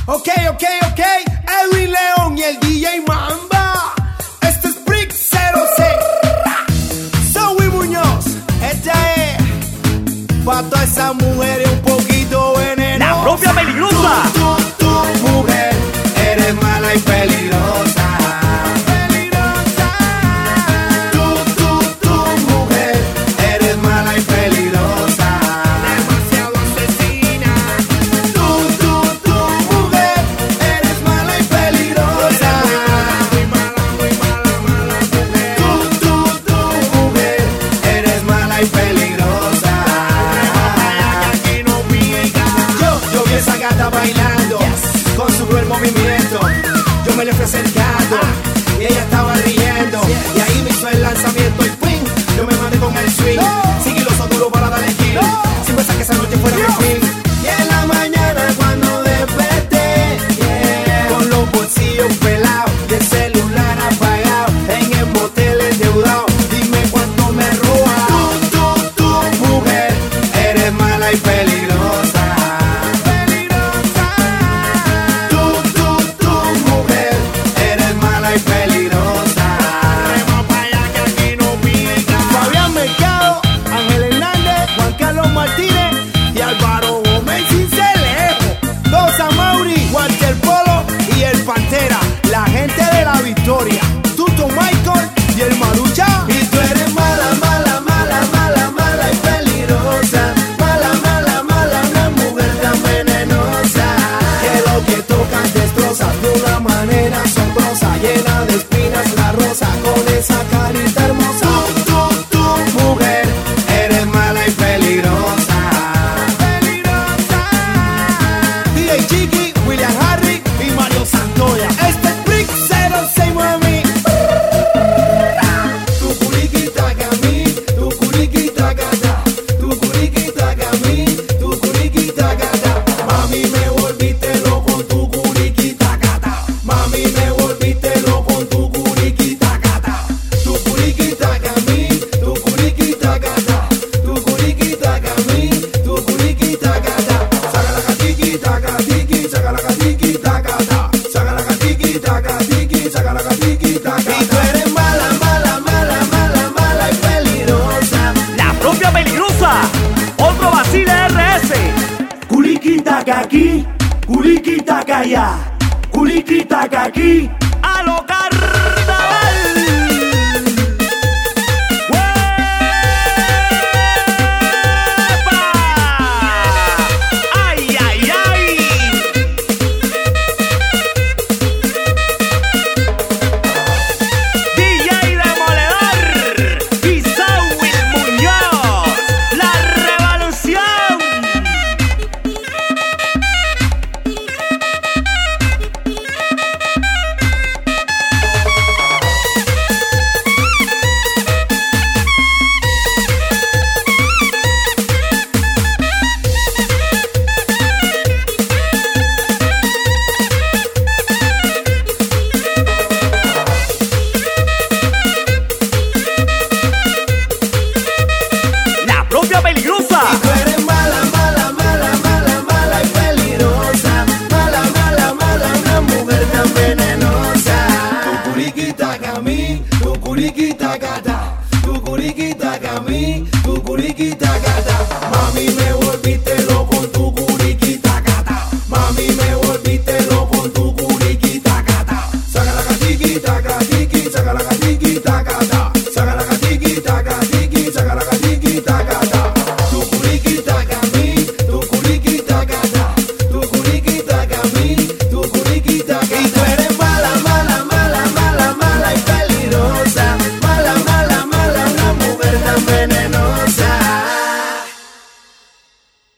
Ok, Edwin León y el DJ Mamba. Este es Brick 06. Zoe Muñoz. Esta es pa' todas esas mujeres un poquito venenosas. La propia peligrosa. Tú, mujer, eres mala y peligrosa. Bailando con su buen movimiento, yo me le fui acercando y ella estaba riendo y ahí me hizo el lanzamiento y ¡pum! Yo me mandé con el swing, seguí los duro para darle kill, sin pensar que esa noche fuera mi fin. Y en la mañana cuando desperté, con los bolsillos pelados y el celular apagado, en el motel endeudado, dime cuánto me roba. Tú, mujer, eres mala y peligrosa. Pantera, la gente de la Victoria, Tuto Michael y el Marucha. Y tú eres mala, mala, mala, mala, mala y peligrosa. Mala, mala, mala, una mujer tan venenosa, que lo que tocas destrozas de una manera asombrosa, llena de espinas la rosa, con esa carita hermosa. Tú, mujer, eres mala y peligrosa. Peligrosa. DJ Chiqui, William Harry y Mario Santoya. Este es Brick 06, mami. Tu curiquita gamí, tu curiquita gata, tu curiquita gamí, tu curiquita gata. Mami, me volviste loco con tu curiquita gata. Mami, me volviste loco con tu curiquita gata. Tu curiquita gamí, tu curiquita gata, tu curiquita gamí, tu curiquita gata. Saca la gatiki, gatiki, saca la gatiki, gata. Saca la gatiki, gatiki, saca la gatiki, gata. Y tú eres mala, mala, mala, mala, mala y peligrosa. La propia peligrosa. Otro vacile RS. Culiquita aquí, culiquita allá, culiquita aquí.